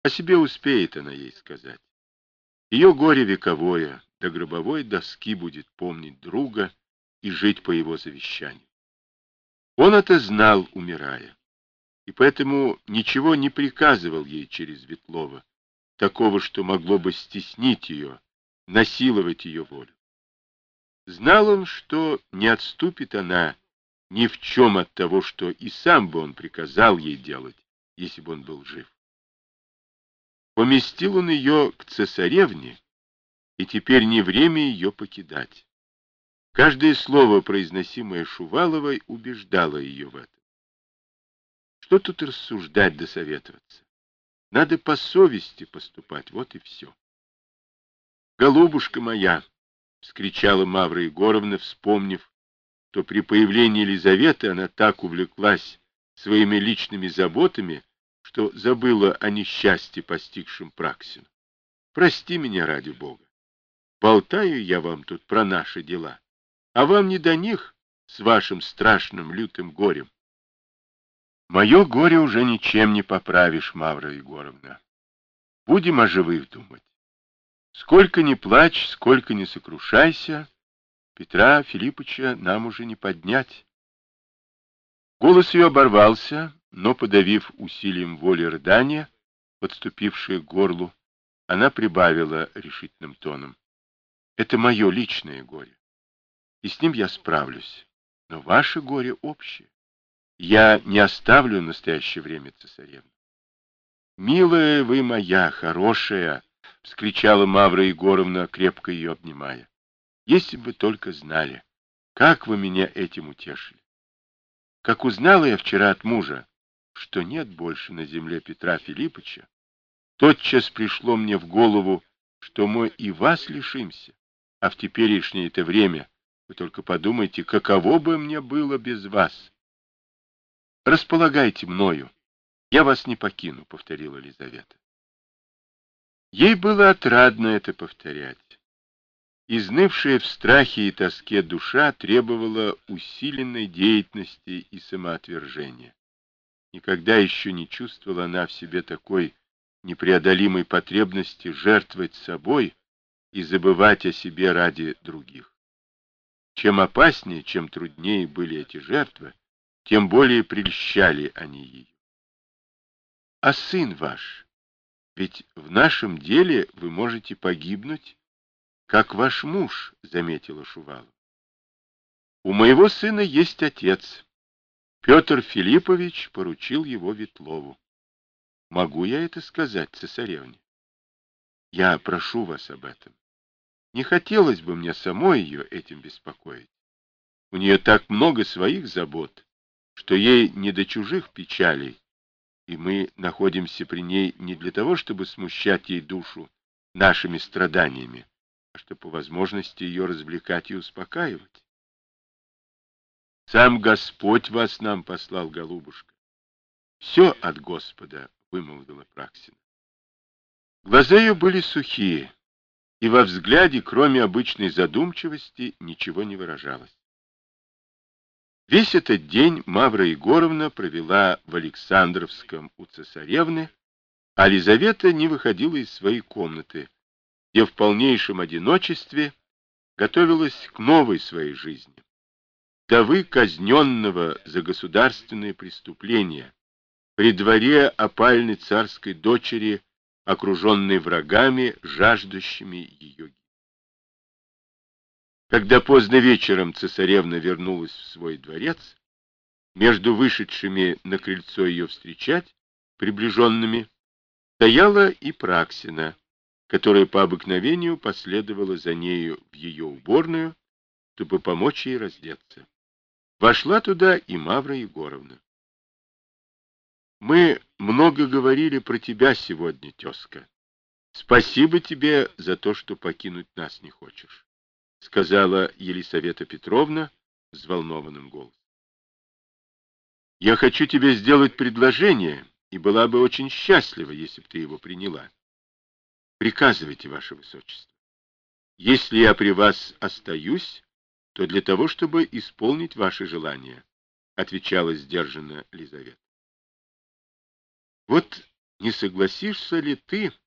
О себе успеет она ей сказать. Ее горе вековое, до гробовой доски будет помнить друга и жить по его завещанию. Он это знал, умирая, и поэтому ничего не приказывал ей через Ветлова, такого, что могло бы стеснить ее, насиловать ее волю. Знал он, что не отступит она ни в чем от того, что и сам бы он приказал ей делать, если бы он был жив. Поместил он ее к цесаревне, и теперь не время ее покидать. Каждое слово, произносимое Шуваловой, убеждало ее в этом. Что тут рассуждать да советоваться? Надо по совести поступать, вот и все. «Голубушка моя!» — вскричала Мавра Егоровна, вспомнив, что при появлении Елизаветы она так увлеклась своими личными заботами, что забыла о несчастье, постигшем Праксину. «Прости меня ради Бога. Болтаю я вам тут про наши дела, а вам не до них с вашим страшным лютым горем». «Мое горе уже ничем не поправишь, Мавра Егоровна. Будем о живых думать. Сколько ни плачь, сколько ни сокрушайся, Петра Филипповича нам уже не поднять». Голос ее оборвался, но, подавив усилием воли рыдания, подступившее к горлу, она прибавила решительным тоном: «Это мое личное горе, и с ним я справлюсь, но ваше горе общее. Я не оставлю в настоящее время цесаревну». «Милая вы моя, хорошая!» — вскричала Мавра Егоровна, крепко ее обнимая. «Если бы вы только знали, как вы меня этим утешили! Как узнала я вчера от мужа, что нет больше на земле Петра Филипповича, тотчас пришло мне в голову, что мы и вас лишимся, а в теперешнее это время вы только подумайте, каково бы мне было без вас. Располагайте мною, я вас не покину», — повторила Лизавета. Ей было отрадно это повторять. Изнывшая в страхе и тоске душа требовала усиленной деятельности и самоотвержения. Никогда еще не чувствовала она в себе такой непреодолимой потребности жертвовать собой и забывать о себе ради других. Чем опаснее, чем труднее были эти жертвы, тем более прельщали они ее. «А сын ваш? Ведь в нашем деле вы можете погибнуть, как ваш муж», — заметила Шувалова. «У моего сына есть отец. Петр Филиппович поручил его Ветлову. Могу я это сказать цесаревне? Я прошу вас об этом. Не хотелось бы мне самой ее этим беспокоить. У нее так много своих забот, что ей не до чужих печалей, и мы находимся при ней не для того, чтобы смущать ей душу нашими страданиями, а чтобы по возможности ее развлекать и успокаивать. Сам Господь вас нам послал, голубушка. Все от Господа, вымолвила Праксина. Глаза ее были сухие, и во взгляде, кроме обычной задумчивости, ничего не выражалось. Весь этот день Мавра Егоровна провела в Александровском у цесаревны, а Лизавета не выходила из своей комнаты, где в полнейшем одиночестве готовилась к новой своей жизни. Вдовы казненного за государственные преступления, при дворе опальной царской дочери, окруженной врагами, жаждущими ее. Когда поздно вечером цесаревна вернулась в свой дворец, между вышедшими на крыльцо ее встречать приближенными стояла и Праксина, которая по обыкновению последовала за нею в ее уборную, чтобы помочь ей раздеться. Вошла туда и Мавра Егоровна. «Мы много говорили про тебя сегодня, тезка. Спасибо тебе за то, что покинуть нас не хочешь», — сказала Елисавета Петровна взволнованным голосом. «Я хочу тебе сделать предложение, и была бы очень счастлива, если бы ты его приняла. Приказывайте, ваше высочество. Если я при вас остаюсь, то для того, чтобы исполнить ваши желания», — отвечала сдержанно Лизавета. «Вот не согласишься ли ты